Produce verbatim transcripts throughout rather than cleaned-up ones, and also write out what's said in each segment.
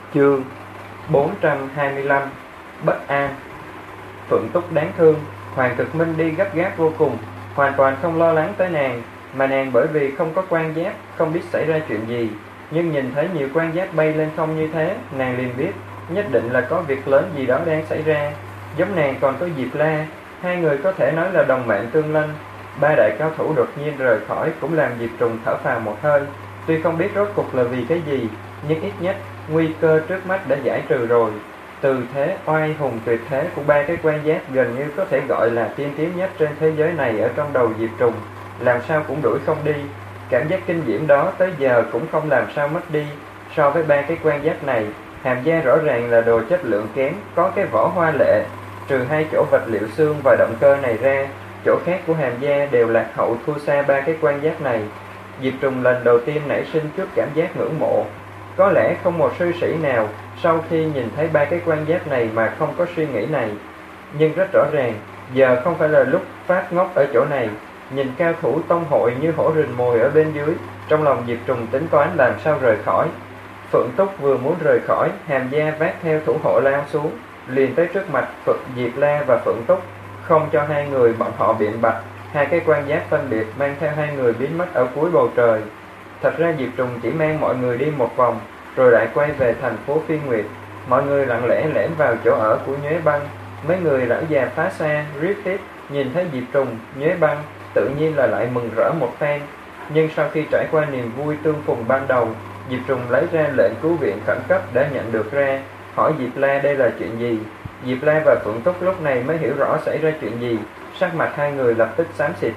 Chương bốn trăm hai mươi lăm. Bất an. Phượng Túc đáng thương. Hoàng Cực Minh đi gấp gáp vô cùng, hoàn toàn không lo lắng tới nàng, mà nàng bởi vì không có quan giáp, không biết xảy ra chuyện gì. Nhưng nhìn thấy nhiều quan giáp bay lên không như thế, nàng liền biết nhất định là có việc lớn gì đó đang xảy ra. Giống nàng còn có Diệp La, hai người có thể nói là đồng mệnh tương lân. Ba đại cao thủ đột nhiên rời khỏi cũng làm Diệp Trùng thở phào một hơi. Tuy không biết rốt cục là vì cái gì, nhưng ít nhất nguy cơ trước mắt đã giải trừ rồi. Từ thế oai hùng tuyệt thế của ba cái quan giác gần như có thể gọi là tiên tiến nhất trên thế giới này ở trong đầu Diệp Trùng, làm sao cũng đuổi không đi. Cảm giác kinh diễm đó tới giờ cũng không làm sao mất đi. So với ba cái quan giác này, Hàm Gia rõ ràng là đồ chất lượng kém, có cái vỏ hoa lệ. Trừ hai chỗ vật liệu xương và động cơ này ra, chỗ khác của Hàm Gia đều lạc hậu thua xa ba cái quan giác này. Diệp Trùng lần đầu tiên nảy sinh chút cảm giác ngưỡng mộ. Có lẽ không một sư sĩ nào sau khi nhìn thấy ba cái quan giác này mà không có suy nghĩ này. Nhưng rất rõ ràng, giờ không phải là lúc phát ngốc ở chỗ này. Nhìn cao thủ tông hội như hổ rình mồi ở bên dưới, trong lòng Diệp Trùng tính toán làm sao rời khỏi. Phượng Túc vừa muốn rời khỏi, Hàm Gia vác theo thủ hộ lao xuống, liền tới trước mặt Phượng Diệp La và Phượng Túc, không cho hai người bọn họ biện bạch. Hai cái quan giác phân biệt mang theo hai người biến mất ở cuối bầu trời. Thật ra Diệp Trùng chỉ mang mọi người đi một vòng, rồi lại quay về thành phố Phi Nguyệt. Mọi người lặng lẽ lẻn vào chỗ ở của Nhuế Băng. Mấy người lão già phá xa, riết tiếp, nhìn thấy Diệp Trùng, Nhuế Băng, tự nhiên là lại mừng rỡ một phen. Nhưng sau khi trải qua niềm vui tương phùng ban đầu, Diệp Trùng lấy ra lệnh cứu viện khẩn cấp đã nhận được ra, hỏi Diệp La đây là chuyện gì. Diệp La và Phượng Túc lúc này mới hiểu rõ xảy ra chuyện gì, sắc mặt hai người lập tức xám xịt.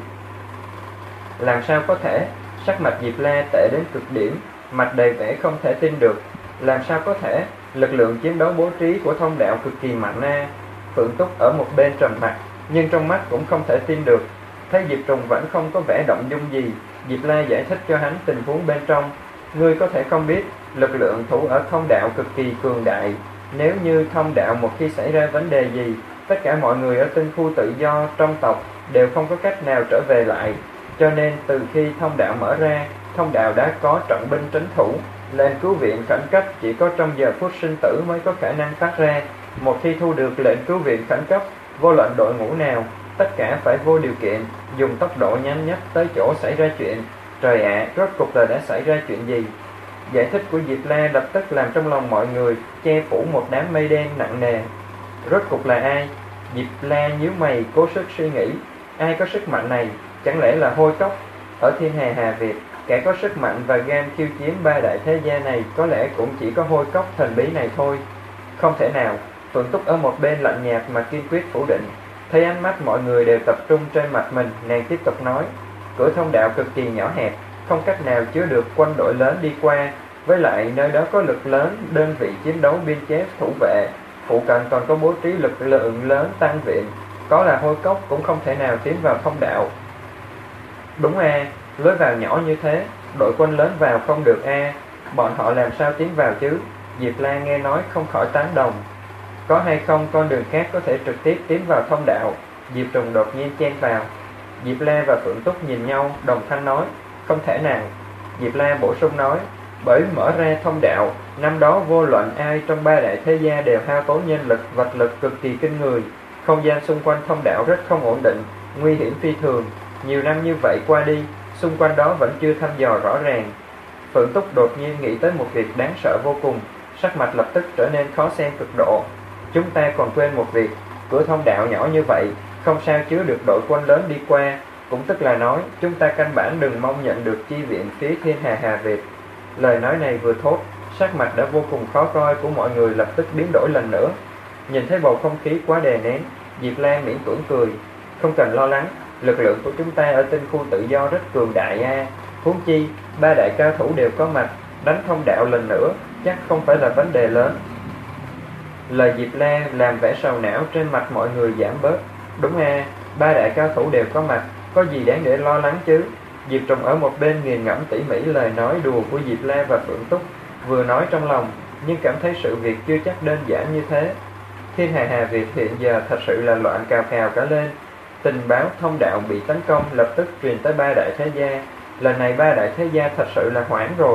Làm sao có thể? Sắc mặt Diệp La tệ đến cực điểm, mặt đầy vẻ không thể tin được. Làm sao có thể? Lực lượng chiến đấu bố trí của thông đạo cực kỳ mạnh a. Phượng Túc ở một bên trầm mặt, nhưng trong mắt cũng không thể tin được. Thấy Diệp Trùng vẫn không có vẻ động dung gì, Diệp La giải thích cho hắn tình huống bên trong. Ngươi có thể không biết, lực lượng thủ ở thông đạo cực kỳ cường đại. Nếu như thông đạo một khi xảy ra vấn đề gì, tất cả mọi người ở tinh khu tự do trong tộc đều không có cách nào trở về lại. Cho nên từ khi thông đạo mở ra, thông đạo đã có trọng binh trấn thủ. Lệnh cứu viện khẩn cấp chỉ có trong giờ phút sinh tử mới có khả năng phát ra. Một khi thu được lệnh cứu viện khẩn cấp, vô luận đội ngũ nào, tất cả phải vô điều kiện, dùng tốc độ nhanh nhất tới chỗ xảy ra chuyện. Trời ạ, rốt cục là đã xảy ra chuyện gì? Giải thích của Diệp La lập tức làm trong lòng mọi người che phủ một đám mây đen nặng nề. Rốt cục là ai? Diệp La nhíu mày cố sức suy nghĩ. Ai có sức mạnh này? Chẳng lẽ là Hôi Cốc? Ở Thiên Hà Hà Việt, kẻ có sức mạnh và gan khiêu chiến ba đại thế gia này có lẽ cũng chỉ có Hôi Cốc thần bí này thôi. Không thể nào. Phượng Túc ở một bên lạnh nhạt mà kiên quyết phủ định. Thấy ánh mắt mọi người đều tập trung trên mặt mình, nàng tiếp tục nói. Cửa thông đạo cực kỳ nhỏ hẹp, không cách nào chứa được quân đội lớn đi qua. Với lại nơi đó có lực lớn, đơn vị chiến đấu biên chế thủ vệ. Phụ cận còn có bố trí lực lượng lớn tăng viện. Có là Hôi Cốc cũng không thể nào tiến vào thông đạo. Đúng a, lối vào nhỏ như thế, đội quân lớn vào không được a. Bọn họ làm sao tiến vào chứ? Diệp La nghe nói không khỏi tán đồng. Có hay không con đường khác có thể trực tiếp tiến vào thông đạo? Diệp Trùng đột nhiên chen vào. Diệp La và Phượng Túc nhìn nhau, đồng thanh nói, không thể nào. Diệp La bổ sung nói, bởi mở ra thông đạo, năm đó vô luận ai trong ba đại thế gia đều hao tốn nhân lực, vật lực cực kỳ kinh người. Không gian xung quanh thông đạo rất không ổn định, nguy hiểm phi thường. Nhiều năm như vậy qua đi, xung quanh đó vẫn chưa thăm dò rõ ràng. Phượng Túc đột nhiên nghĩ tới một việc đáng sợ vô cùng, sắc mặt lập tức trở nên khó xem cực độ. Chúng ta còn quên một việc, cửa thông đạo nhỏ như vậy, không sao chứa được đội quân lớn đi qua. Cũng tức là nói, chúng ta căn bản đừng mong nhận được chi viện phía Thiên Hà Hà Việt. Lời nói này vừa thốt, sắc mặt đã vô cùng khó coi của mọi người lập tức biến đổi lần nữa. Nhìn thấy bầu không khí quá đè nén, Diệp Lan miễn cưỡng cười. Không cần lo lắng, lực lượng của chúng ta ở tinh khu tự do rất cường đại a. Huống chi, ba đại cao thủ đều có mặt, đánh thông đạo lần nữa, chắc không phải là vấn đề lớn. Lời Diệp La làm vẻ sầu não trên mặt mọi người giảm bớt. Đúng a, ba đại cao thủ đều có mặt, có gì đáng để lo lắng chứ? Diệp Trùng ở một bên nghiền ngẫm tỉ mỉ lời nói đùa của Diệp La và Phượng Túc, vừa nói trong lòng, nhưng cảm thấy sự việc chưa chắc đơn giản như thế. Thiên Hà Hà Việt hiện giờ thật sự là loạn cào cào cả lên. Tình báo thông đạo bị tấn công lập tức truyền tới ba đại thế gia. Lần này ba đại thế gia thật sự là hoảng rồi.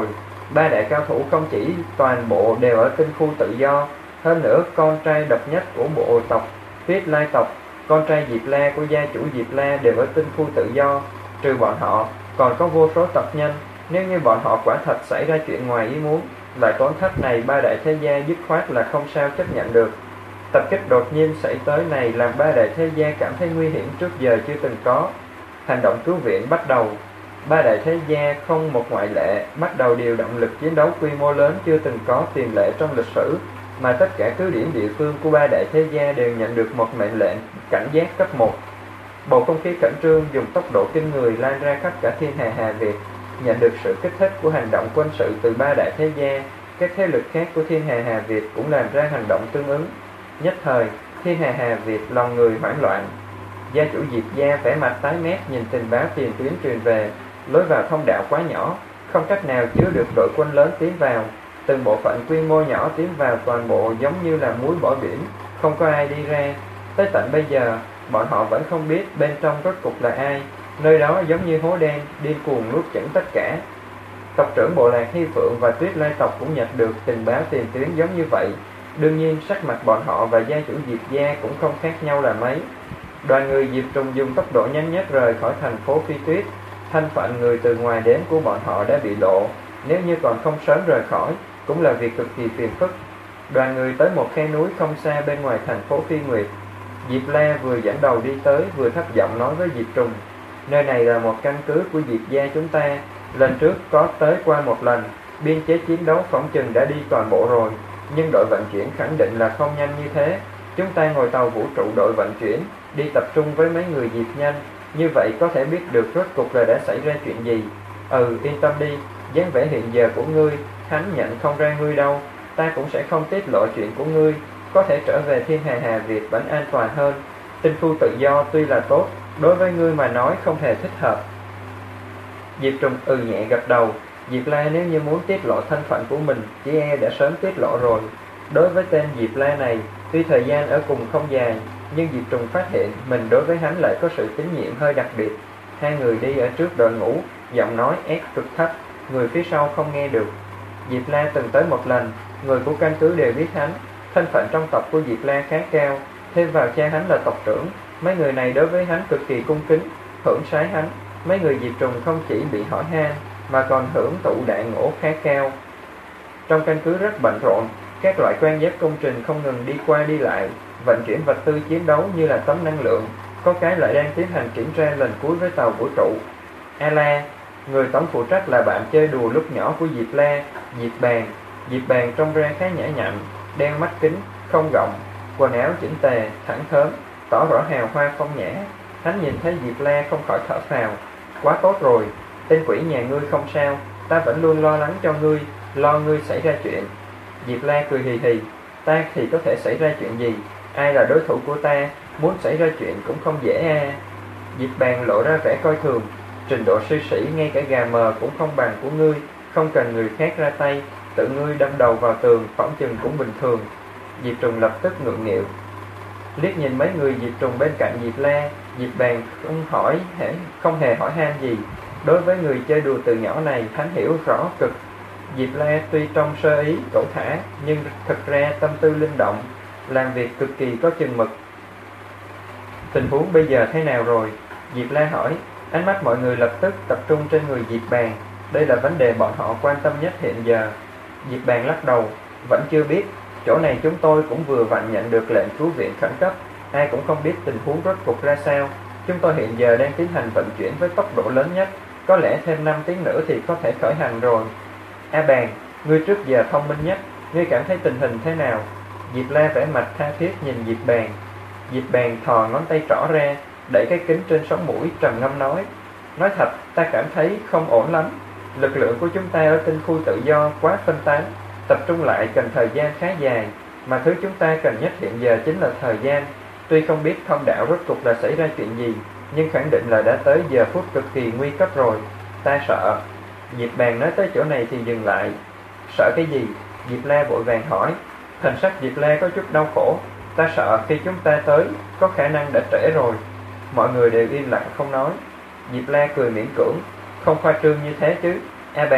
Ba đại cao thủ không chỉ toàn bộ đều ở tinh khu tự do, hơn nữa con trai độc nhất của bộ tộc Tuyết Lai tộc, con trai Diệp La của gia chủ Diệp La đều ở tinh khu tự do. Trừ bọn họ, còn có vô số tộc nhân. Nếu như bọn họ quả thật xảy ra chuyện ngoài ý muốn, loại tổn thất này ba đại thế gia dứt khoát là không sao chấp nhận được. Tập kích đột nhiên xảy tới này làm ba đại thế gia cảm thấy nguy hiểm trước giờ chưa từng có. Hành động cứu viện bắt đầu. Ba đại thế gia không một ngoại lệ bắt đầu điều động lực chiến đấu quy mô lớn chưa từng có tiền lệ trong lịch sử, mà tất cả cứ điểm địa phương của ba đại thế gia đều nhận được một mệnh lệnh cảnh giác cấp một. Bầu không khí khẩn trương dùng tốc độ kinh người lan ra khắp cả thiên hà Hà Việt. Nhận được sự kích thích của hành động quân sự từ ba đại thế gia, các thế lực khác của thiên hà Hà Việt cũng làm ra hành động tương ứng. Nhất thời, thiên hà Hà Việt lòng người hoảng loạn. Gia chủ Diệp gia vẻ mặt tái mét nhìn tình báo tiền tuyến truyền về, lối vào thông đạo quá nhỏ, không cách nào chứa được đội quân lớn tiến vào. Từng bộ phận quy mô nhỏ tiến vào toàn bộ giống như là muối bỏ biển, không có ai đi ra. Tới tận bây giờ, bọn họ vẫn không biết bên trong rốt cục là ai. Nơi đó giống như hố đen, điên cuồng nuốt chửng tất cả. Tộc trưởng bộ lạc Hy Phượng và Tuyết Lai tộc cũng nhận được tình báo tiền tuyến giống như vậy. Đương nhiên sắc mặt bọn họ và gia chủ Diệp gia cũng không khác nhau là mấy. Đoàn người Diệp Trùng dùng tốc độ nhanh nhất rời khỏi thành phố Phi Tuyết. Thân phận người từ ngoài đến của bọn họ đã bị lộ, nếu như còn không sớm rời khỏi cũng là việc cực kỳ phiền phức. Đoàn người tới một khe núi không xa bên ngoài thành phố Phi Nguyệt. Diệp La vừa dẫn đầu đi tới vừa thấp giọng nói với Diệp Trùng: nơi này là một căn cứ của Diệp gia chúng ta, lần trước có tới qua một lần, biên chế chiến đấu phỏng chừng đã đi toàn bộ rồi, nhưng đội vận chuyển khẳng định là không nhanh như thế. Chúng ta ngồi tàu vũ trụ đội vận chuyển đi tập trung với mấy người Diệp nhanh, như vậy có thể biết được rốt cục là đã xảy ra chuyện gì. Ừ, yên tâm đi, dáng vẻ hiện giờ của ngươi, hắn nhận không ra ngươi đâu, ta cũng sẽ không tiết lộ chuyện của ngươi, có thể trở về thiên hà Hà Việt vẫn an toàn hơn. Tinh khu tự do tuy là tốt, đối với ngươi mà nói không hề thích hợp. Diệp Trùng ừ nhẹ gật đầu. Diệp La nếu như muốn tiết lộ thân phận của mình, chỉ e đã sớm tiết lộ rồi. Đối với tên Diệp La này, tuy thời gian ở cùng không dài, nhưng Diệp Trùng phát hiện mình đối với hắn lại có sự tín nhiệm hơi đặc biệt. Hai người đi ở trước đội ngũ, giọng nói ép cực thấp, người phía sau không nghe được. Diệp La từng tới một lần, người của căn cứ đều biết hắn. Thân phận trong tộc của Diệp La khá cao, thêm vào cha hắn là tộc trưởng, mấy người này đối với hắn cực kỳ cung kính, hưởng sái hắn. Mấy người Diệp Trùng không chỉ bị hỏi han, mà còn hưởng thụ đại ngộ khá cao. Trong căn cứ rất bận rộn, các loại quan giáp công trình không ngừng đi qua đi lại, vận chuyển vật tư chiến đấu như là tấm năng lượng, có cái lại đang tiến hành kiểm tra lần cuối với tàu vũ trụ. A La, người tổng phụ trách là bạn chơi đùa lúc nhỏ của Diệp La, Diệp Bàn. Diệp Bàn trông ra khá nhã nhặn, đeo mắt kính, không gọng, quần áo chỉnh tề, thẳng thớm, tỏ rõ hào hoa phong nhã. Hắn nhìn thấy Diệp La không khỏi thở phào. Quá tốt rồi, tên quỷ nhà ngươi không sao, ta vẫn luôn lo lắng cho ngươi, lo ngươi xảy ra chuyện. Diệp La cười hì hì, ta thì có thể xảy ra chuyện gì, ai là đối thủ của ta, muốn xảy ra chuyện cũng không dễ à. Diệp Bàn lộ ra vẻ coi thường, trình độ sư sĩ ngay cả gà mờ cũng không bằng của ngươi, không cần người khác ra tay, tự ngươi đâm đầu vào tường, phỏng chừng cũng bình thường. Diệp Trùng lập tức ngượng nghịu, liếc nhìn mấy người Diệp Trùng bên cạnh Diệp La. Diệp Bàn không hỏi, không hề hỏi han gì. Đối với người chơi đùa từ nhỏ này, hắn hiểu rõ cực. Diệp La tuy trông sơ ý, cẩu thả, nhưng thực ra tâm tư linh động, làm việc cực kỳ có chừng mực. Tình huống bây giờ thế nào rồi? Diệp La hỏi. Ánh mắt mọi người lập tức tập trung trên người Diệp Bàn. Đây là vấn đề bọn họ quan tâm nhất hiện giờ. Diệp Bàn lắc đầu, vẫn chưa biết. Chỗ này chúng tôi cũng vừa vặn nhận được lệnh cứu viện khẩn cấp, ai cũng không biết tình huống rốt cuộc ra sao. Chúng tôi hiện giờ đang tiến hành vận chuyển với tốc độ lớn nhất, có lẽ thêm năm tiếng nữa thì có thể khởi hành rồi. A Bàn, ngươi trước giờ thông minh nhất, ngươi cảm thấy tình hình thế nào? Diệp La vẻ mặt tha thiết nhìn Diệp Bàn. Diệp Bàn thò ngón tay trỏ ra, đẩy cái kính trên sống mũi, trầm ngâm nói: nói thật, ta cảm thấy không ổn lắm. Lực lượng của chúng ta ở tinh khu tự do quá phân tán, tập trung lại cần thời gian khá dài, mà thứ chúng ta cần nhất hiện giờ chính là thời gian. Tuy không biết thông đạo rốt cuộc là xảy ra chuyện gì, nhưng khẳng định là đã tới giờ phút cực kỳ nguy cấp rồi. Ta sợ. Diệp Bàn nói tới chỗ này thì dừng lại. Sợ cái gì? Diệp La vội vàng hỏi. Thần sắc Diệp La có chút đau khổ. Ta sợ khi chúng ta tới, có khả năng đã trễ rồi. Mọi người đều im lặng không nói. Diệp La cười miễn cưỡng. Không khoa trương như thế chứ. A Bàn,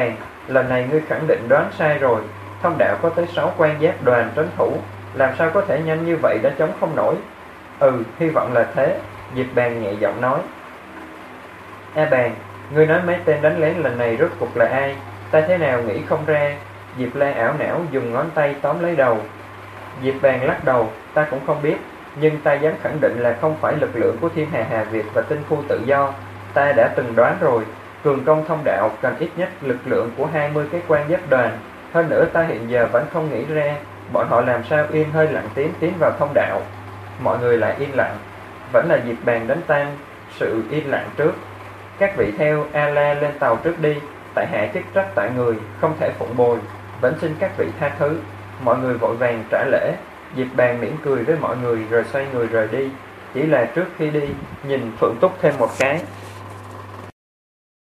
lần này ngươi khẳng định đoán sai rồi. Thông đạo có tới sáu quan giáp đoàn trấn thủ, làm sao có thể nhanh như vậy đã chống không nổi? Ừ, hy vọng là thế, Diệp Bàn nhẹ giọng nói. A Bàn, ngươi nói mấy tên đánh lén lần này rốt cuộc là ai? Ta thế nào nghĩ không ra. Diệp La ảo não dùng ngón tay tóm lấy đầu. Diệp Bàn lắc đầu, ta cũng không biết, nhưng ta dám khẳng định là không phải lực lượng của Thiên Hà Hà Việt và Tinh Khu Tự Do. Ta đã từng đoán rồi, cường công thông đạo cần ít nhất lực lượng của hai mươi cái quan giáp đoàn. Hơn nữa ta hiện giờ vẫn không nghĩ ra bọn họ làm sao yên hơi lặng tiếng tiến vào thông đạo. Mọi người lại yên lặng. Vẫn là Diệp Bàn đánh tan sự yên lặng trước. Các vị theo A-la lên tàu trước đi, tại hạ chức trách tại người, không thể phụng bồi, vẫn xin các vị tha thứ. Mọi người vội vàng trả lễ. Diệp Bàn mỉm cười với mọi người rồi xoay người rời đi. Chỉ là trước khi đi, nhìn Phượng Túc thêm một cái.